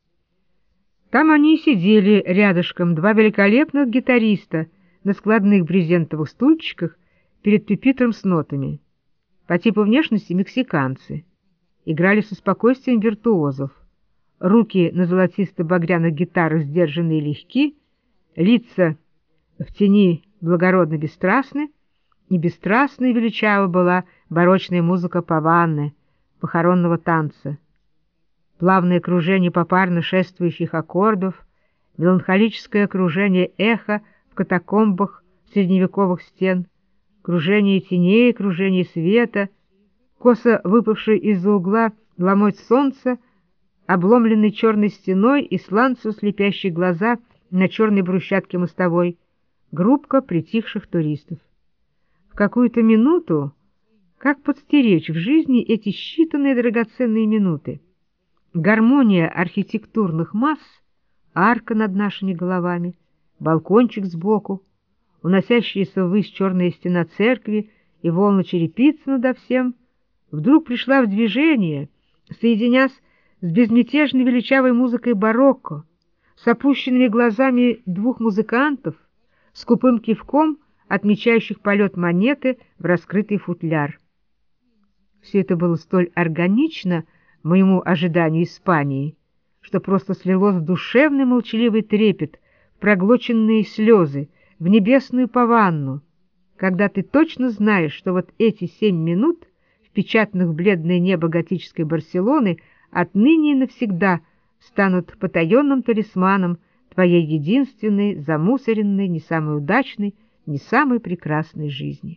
Там они и сидели рядышком, два великолепных гитариста на складных брезентовых стульчиках перед пюпитром с нотами. По типу внешности мексиканцы. Играли со спокойствием виртуозов. Руки на золотисто-багряных гитарах сдержанные и легки, лица в тени благородно бесстрастны, и бесстрастной и величава была барочная музыка паванны, похоронного танца. Плавное кружение попарно шествующих аккордов, меланхолическое окружение эха в катакомбах средневековых стен, кружение теней, кружение света, косо выпавший из-за угла ломоть солнца, обломленный черной стеной и сланцу слепящие глаза на черной брусчатке мостовой, группка притихших туристов. В какую-то минуту, как подстеречь в жизни эти считанные драгоценные минуты? Гармония архитектурных масс, арка над нашими головами, балкончик сбоку, уносящаяся ввысь черная стена церкви и волна черепицы надо всем, вдруг пришла в движение, соединясь с безмятежной величавой музыкой барокко, с опущенными глазами двух музыкантов, с купым кивком, отмечающих полет монеты в раскрытый футляр. Все это было столь органично моему ожиданию Испании, что просто слилось в душевный молчаливый трепет, в проглоченные слезы, в небесную паванну, когда ты точно знаешь, что вот эти семь минут, впечатанных в бледное небо готической Барселоны, отныне и навсегда станут потаенным талисманом твоей единственной, замусоренной, не самой удачной, не самой прекрасной жизни.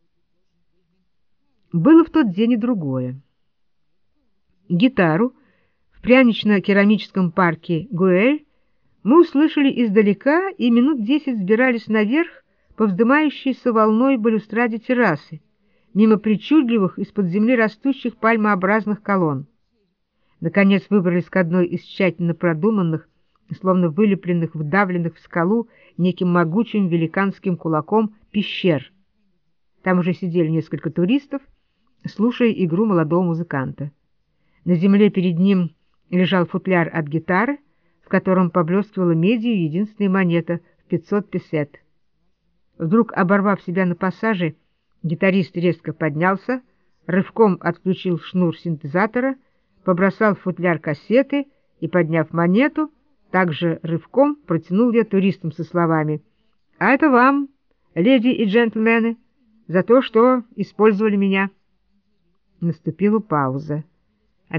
Было в тот день и другое. Гитару в прянично-керамическом парке Гуэль мы услышали издалека и минут десять взбирались наверх по вздымающейся волной балюстраде террасы, мимо причудливых из-под земли растущих пальмообразных колонн. Наконец выбрались к одной из тщательно продуманных, словно вылепленных, вдавленных в скалу неким могучим великанским кулаком пещер. Там уже сидели несколько туристов, слушая игру молодого музыканта. На земле перед ним лежал футляр от гитары, в котором поблескивала медью единственная монета в пятьсот песет. Вдруг, оборвав себя на пассаже, гитарист резко поднялся, рывком отключил шнур синтезатора, побросал в футляр кассеты и, подняв монету, также рывком протянул ее туристам со словами: «А это вам, леди и джентльмены, за то, что использовали меня». Наступила пауза.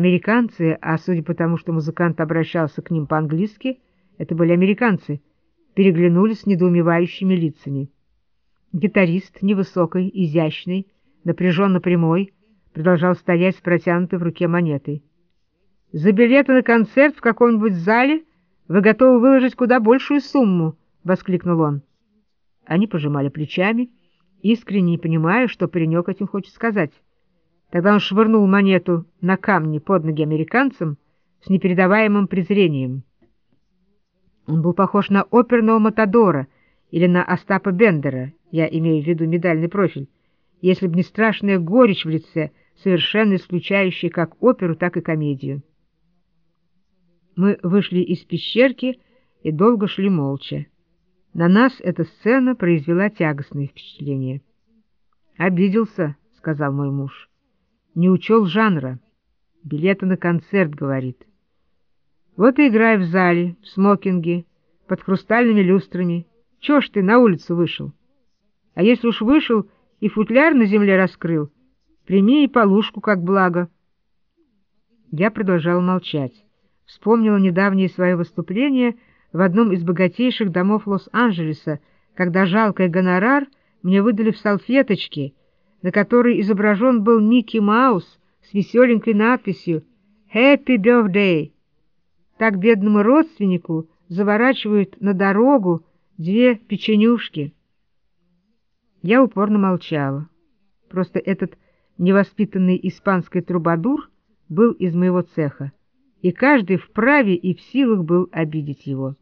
Американцы, а судя по тому, что музыкант обращался к ним по-английски, это были американцы, переглянулись с недоумевающими лицами. Гитарист, невысокий, изящный, напряженно прямой, продолжал стоять с протянутой в руке монетой. «За билеты на концерт в каком-нибудь зале вы готовы выложить куда большую сумму!» — воскликнул он. Они пожимали плечами, искренне не понимая, что паренек этим хочет сказать. Тогда он швырнул монету на камни под ноги американцам с непередаваемым презрением. Он был похож на оперного матадора или на Остапа Бендера, я имею в виду медальный профиль, если б не страшная горечь в лице, совершенно исключающая как оперу, так и комедию. Мы вышли из пещерки и долго шли молча. На нас эта сцена произвела тягостное впечатление. «Обиделся», — сказал мой муж. «Не учел жанра. Билеты на концерт, — говорит. Вот и играй в зале, в смокинге, под хрустальными люстрами. Чего ж ты на улицу вышел? А если уж вышел и футляр на земле раскрыл, прими и полушку как благо». Я продолжала молчать. Вспомнила недавнее свое выступление в одном из богатейших домов Лос-Анджелеса, когда жалкий гонорар мне выдали в салфеточке, на которой изображен был Микки Маус с веселенькой надписью «Happy Birthday». Так бедному родственнику заворачивают на дорогу две печенюшки. Я упорно молчала. Просто этот невоспитанный испанский трубадур был из моего цеха, и каждый вправе и в силах был обидеть его.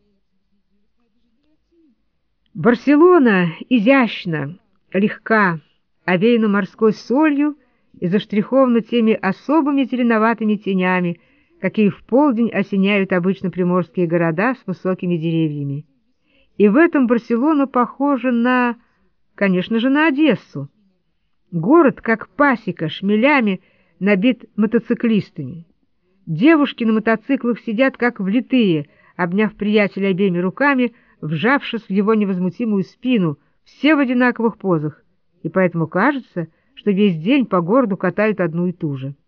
Барселона изящна, легка, овеяна морской солью и заштрихована теми особыми зеленоватыми тенями, какие в полдень осеняют обычно приморские города с высокими деревьями. И в этом Барселона похожа на, конечно же, на Одессу. Город, как пасека, шмелями набит мотоциклистами. Девушки на мотоциклах сидят как влитые, обняв приятеля обеими руками, вжавшись в его невозмутимую спину, все в одинаковых позах, и поэтому кажется, что весь день по городу катают одну и ту же.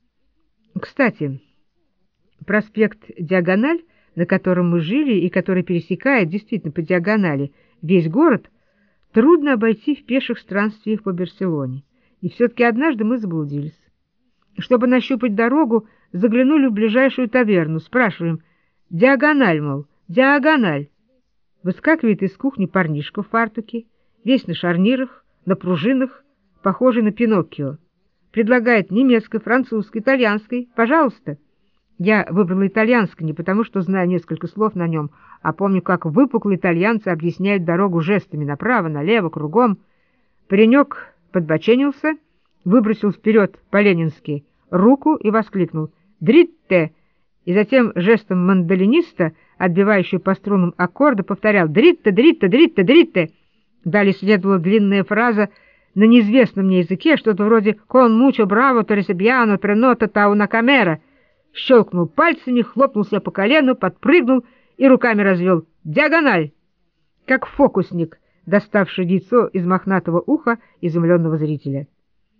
Кстати, проспект Диагональ, на котором мы жили и который пересекает действительно по диагонали весь город, трудно обойти в пеших странствиях по Барселоне, и все-таки однажды мы заблудились. Чтобы нащупать дорогу, заглянули в ближайшую таверну, спрашиваем: «Диагональ, мол, диагональ». Выскакивает из кухни парнишка в фартуке, весь на шарнирах, на пружинах, похожий на Пиноккио. Предлагает немецкой, французской, итальянской. Пожалуйста. Я выбрала итальянский не потому, что знаю несколько слов на нем, а помню, как выпуклые итальянцы объясняют дорогу жестами направо, налево, кругом. Паренек подбоченился, выбросил вперед по-ленински руку и воскликнул «Дритте!» и затем жестом мандолиниста, отбивающего по струнам аккорды, повторял «Дритте, дритте, дритте, дритте». Далее следовала длинная фраза на неизвестном мне языке, что-то вроде «Кон мучо браво, торресебьяно, тренота тауна камера». Щелкнул пальцами, хлопнул себя по колену, подпрыгнул и руками развел «Диагональ!» как фокусник, доставший яйцо из мохнатого уха изумленного зрителя.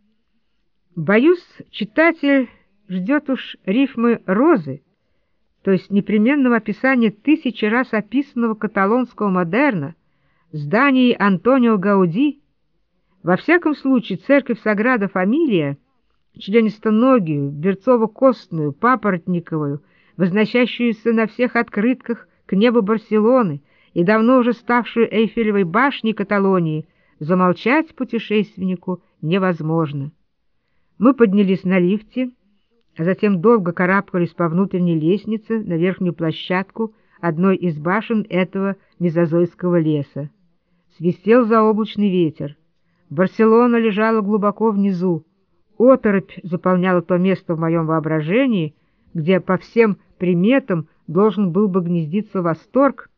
Боюсь, читатель ждет уж рифмы розы, то есть непременного описания тысячи раз описанного каталонского модерна, зданий Антонио Гауди. Во всяком случае, церковь Саграда Фамилия, членистоногую, берцово-костную, папоротниковую, возносящуюся на всех открытках к небу Барселоны и давно уже ставшую Эйфелевой башней Каталонии, замолчать путешественнику невозможно. Мы поднялись на лифте, а затем долго карабкались по внутренней лестнице на верхнюю площадку одной из башен этого мезозойского леса. Свистел заоблачный ветер. Барселона лежала глубоко внизу. Оторопь заполняла то место в моем воображении, где по всем приметам должен был бы гнездиться восторг.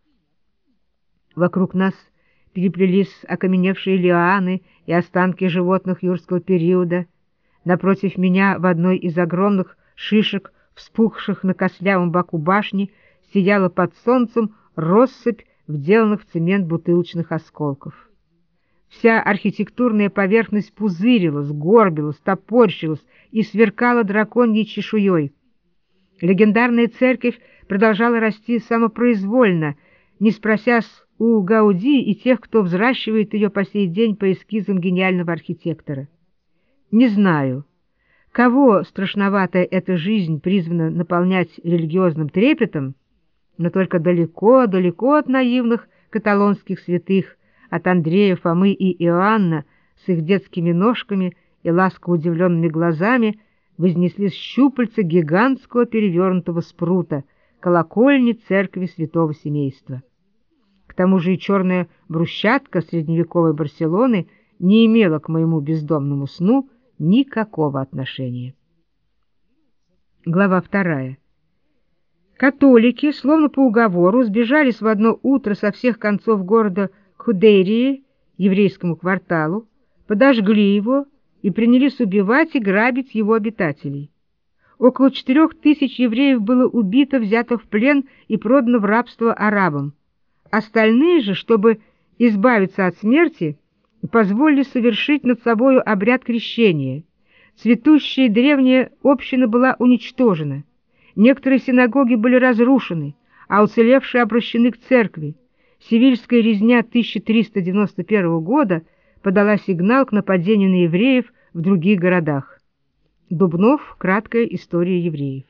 Вокруг нас переплелись окаменевшие лианы и останки животных юрского периода. Напротив меня в одной из огромных шишек, вспухших на костлявом боку башни, сияла под солнцем россыпь вделанных в цемент бутылочных осколков. Вся архитектурная поверхность пузырилась, горбилась, топорщилась и сверкала драконьей чешуей. Легендарная церковь продолжала расти самопроизвольно, не спросясь у Гауди и тех, кто взращивает ее по сей день по эскизам гениального архитектора. Не знаю, кого страшноватая эта жизнь призвана наполнять религиозным трепетом, но только далеко-далеко от наивных каталонских святых, от Андрея, Фомы и Иоанна с их детскими ножками и ласково удивленными глазами вознесли с щупальца гигантского перевернутого спрута колокольни церкви святого семейства. К тому же и черная брусчатка средневековой Барселоны не имела к моему бездомному сну никакого отношения. Глава вторая. Католики, словно по уговору, сбежались в одно утро со всех концов города к Худейрии, еврейскому кварталу, подожгли его и принялись убивать и грабить его обитателей. Около четырех тысяч евреев было убито, взято в плен и продано в рабство арабам. Остальные же, чтобы избавиться от смерти, позволили совершить над собою обряд крещения. Цветущая древняя община была уничтожена. Некоторые синагоги были разрушены, а уцелевшие обращены к церкви. Севильская резня тысяча триста девяносто первого года подала сигнал к нападению на евреев в других городах. Дубнов. Краткая история евреев.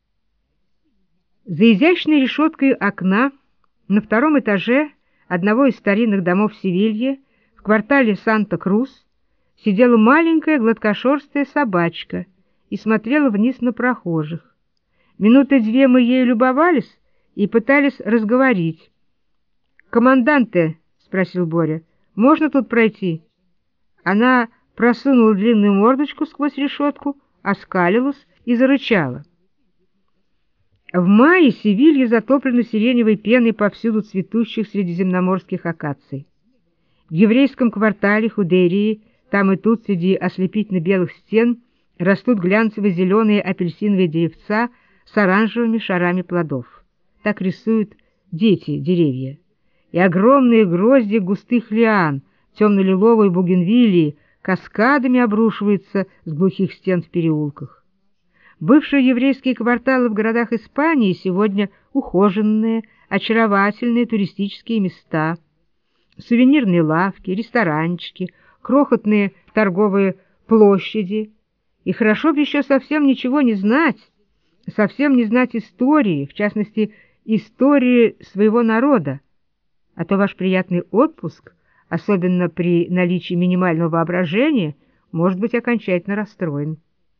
За изящной решеткой окна на втором этаже одного из старинных домов Севильи в квартале Санта-Крус сидела маленькая гладкошерстая собачка и смотрела вниз на прохожих. Минуты две мы ею любовались и пытались разговорить. «Команданте», — спросил Боря, — «можно тут пройти?» Она просунула длинную мордочку сквозь решетку, оскалилась и зарычала. В мае Севилья затоплена сиреневой пеной повсюду цветущих средиземноморских акаций. В еврейском квартале Худейрии там и тут среди ослепительно-белых стен растут глянцево-зеленые апельсиновые деревца с оранжевыми шарами плодов. Так рисуют дети деревья. И огромные грозди густых лиан, темно-лиловой бугенвиллии, каскадами обрушиваются с глухих стен в переулках. Бывшие еврейские кварталы в городах Испании сегодня ухоженные, очаровательные туристические места. Сувенирные лавки, ресторанчики, крохотные торговые площади. И хорошо бы еще совсем ничего не знать, совсем не знать истории, в частности, истории своего народа. А то ваш приятный отпуск, особенно при наличии минимального воображения, может быть окончательно расстроен.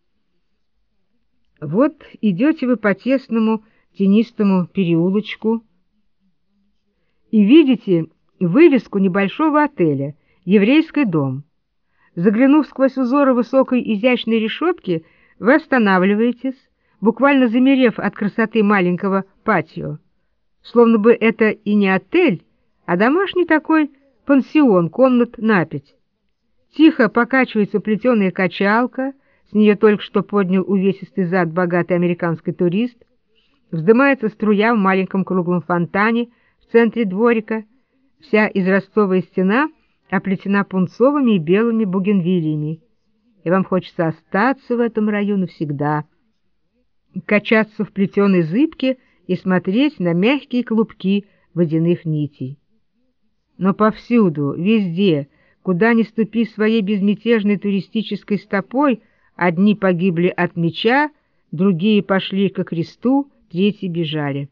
Вот идете вы по тесному тенистому переулочку и видите вывеску небольшого отеля «Еврейский дом». Заглянув сквозь узоры высокой изящной решетки, вы останавливаетесь, буквально замерев от красоты маленького патио, словно бы это и не отель, а домашний такой пансион, комнат на пять. Тихо покачивается плетеная качалка, с нее только что поднял увесистый зад богатый американский турист, вздымается струя в маленьком круглом фонтане в центре дворика, вся изразцовая стена оплетена пунцовыми и белыми бугенвиллиями, и вам хочется остаться в этом раю навсегда, качаться в плетеной зыбке и смотреть на мягкие клубки водяных нитей. Но повсюду, везде, куда ни ступи своей безмятежной туристической стопой, одни погибли от меча, другие пошли ко кресту, третьи бежали.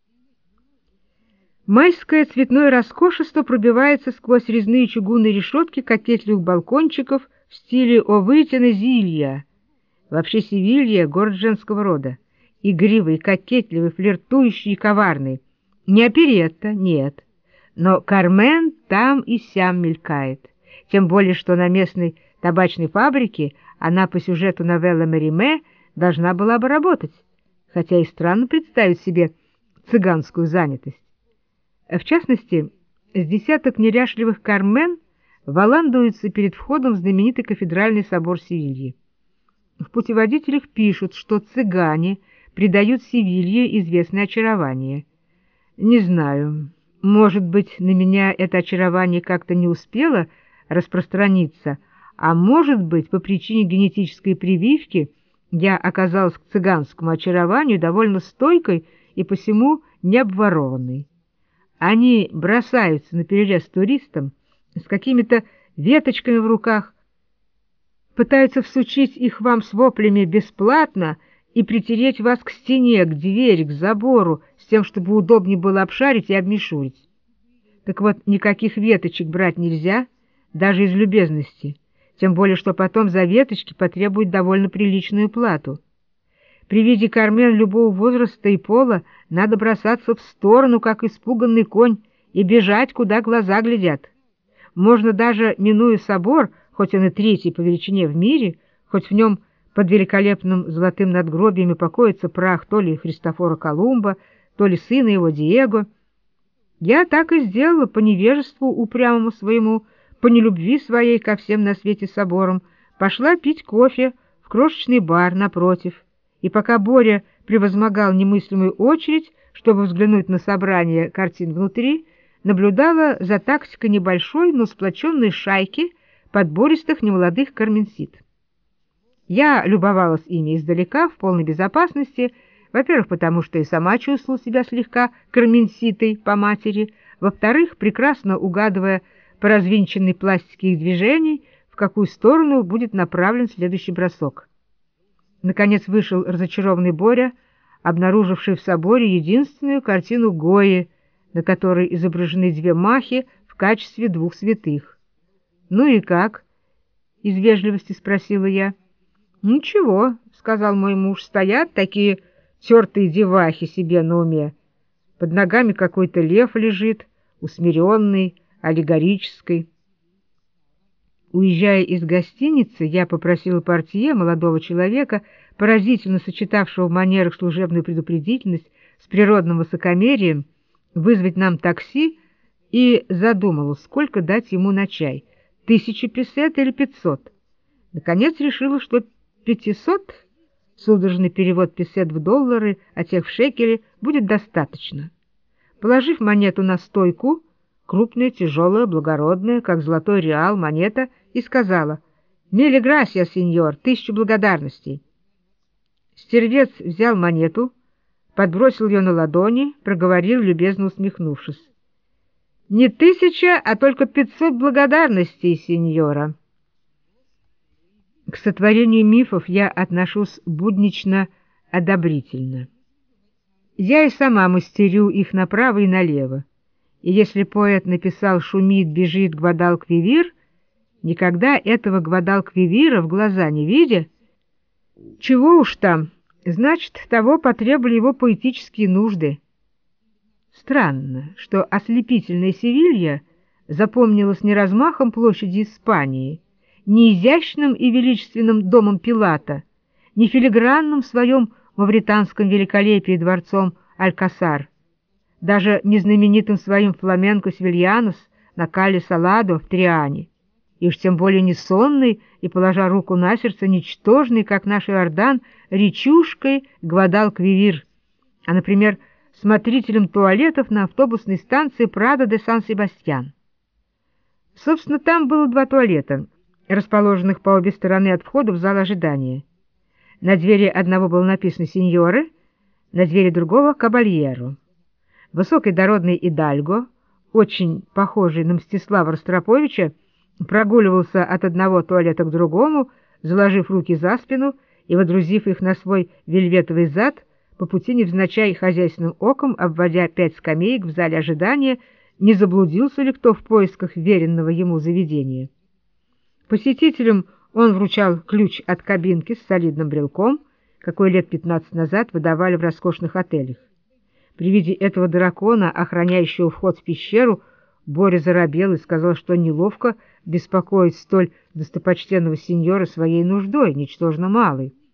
Майское цветное роскошество пробивается сквозь резные чугунные решетки кокетливых балкончиков в стиле Овытина Зилья. Вообще Севилья — город женского рода. Игривый, кокетливый, флиртующий и коварный. Не оперетта, нет. Но Кармен там и сям мелькает. Тем более, что на местной табачной фабрике она по сюжету новеллы Мериме должна была бы работать, хотя и странно представить себе цыганскую занятость. В частности, с десяток неряшливых Кармен валандуются перед входом в знаменитый кафедральный собор Севильи. В путеводителях пишут, что цыгане придают Севилье известное очарование. Не знаю, может быть, на меня это очарование как-то не успело распространиться, а может быть, по причине генетической прививки я оказалась к цыганскому очарованию довольно стойкой и посему не обворованной. Они бросаются на перерез туристам с какими-то веточками в руках, пытаются всучить их вам с воплями бесплатно и притереть вас к стене, к двери, к забору, с тем, чтобы удобнее было обшарить и обмешурить. Так вот, никаких веточек брать нельзя, даже из любезности, тем более, что потом за веточки потребуют довольно приличную плату. При виде кармен любого возраста и пола надо бросаться в сторону, как испуганный конь, и бежать, куда глаза глядят. Можно даже, минуя собор, хоть он и третий по величине в мире, хоть в нем под великолепным золотым надгробиями покоится прах то ли Христофора Колумба, то ли сына его Диего. Я так и сделала по невежеству упрямому своему, по нелюбви своей ко всем на свете соборам, пошла пить кофе в крошечный бар напротив, и пока Боря превозмогал немыслимую очередь, чтобы взглянуть на собрание картин внутри, наблюдала за тактикой небольшой, но сплоченной шайки подбористых немолодых карменсит. Я любовалась ими издалека, в полной безопасности, во-первых, потому что и сама чувствовала себя слегка карменситой по матери, во-вторых, прекрасно угадывая по развинченной пластике их движений, в какую сторону будет направлен следующий бросок. Наконец вышел разочарованный Боря, обнаруживший в соборе единственную картину Гойи, на которой изображены две махи в качестве двух святых. — Ну и как? — из вежливости спросила я. — Ничего, — сказал мой муж, — стоят такие тертые девахи себе на уме. Под ногами какой-то лев лежит, усмиренный, аллегорический. Уезжая из гостиницы, я попросила портье, молодого человека, поразительно сочетавшего в манерах служебную предупредительность с природным высокомерием, вызвать нам такси, и задумалась, сколько дать ему на чай, тысячу песет или пятьсот. Наконец решила, что пятисот, судорожный перевод песет в доллары, а тех в шекели, будет достаточно. Положив монету на стойку, крупная, тяжелая, благородная, как золотой реал, монета, и сказала: «Миле грасиа, сеньор, тысячу благодарностей». Стервец взял монету, подбросил ее на ладони, проговорил, любезно усмехнувшись: «Не тысяча, а только пятьсот благодарностей, сеньора». К сотворению мифов я отношусь буднично-одобрительно. Я и сама мастерю их направо и налево. И если поэт написал «шумит, бежит Гвадалквивир», никогда этого Гвадалквивира в глаза не видя, чего уж там, значит, того потребовали его поэтические нужды. Странно, что ослепительная Севилья запомнилась не размахом площади Испании, не изящным и величественным домом Пилата, не филигранным в своем мавританском великолепии дворцом Алькасар, даже не знаменитым своим фламенко Севильянос на Кале Саладо в Триане, и уж тем более не сонный и, положа руку на сердце, ничтожный, как наш Иордан, речушкой Гвадалквивир, а, например, смотрителем туалетов на автобусной станции Прадо де Сан-Себастьян. Собственно, там было два туалета, расположенных по обе стороны от входа в зал ожидания. На двери одного было написано «Синьоры», на двери другого «Кабальеро». Высокий дородный идальго, очень похожий на Мстислава Ростроповича, прогуливался от одного туалета к другому, заложив руки за спину и водрузив их на свой вельветовый зад, по пути невзначай хозяйственным оком, обводя пять скамеек в зале ожидания, не заблудился ли кто в поисках веренного ему заведения. Посетителям он вручал ключ от кабинки с солидным брелком, какой лет пятнадцать назад выдавали в роскошных отелях. При виде этого дракона, охраняющего вход в пещеру, Боря заробел и сказал, что неловко беспокоить столь достопочтенного сеньора своей нуждой, ничтожно малой.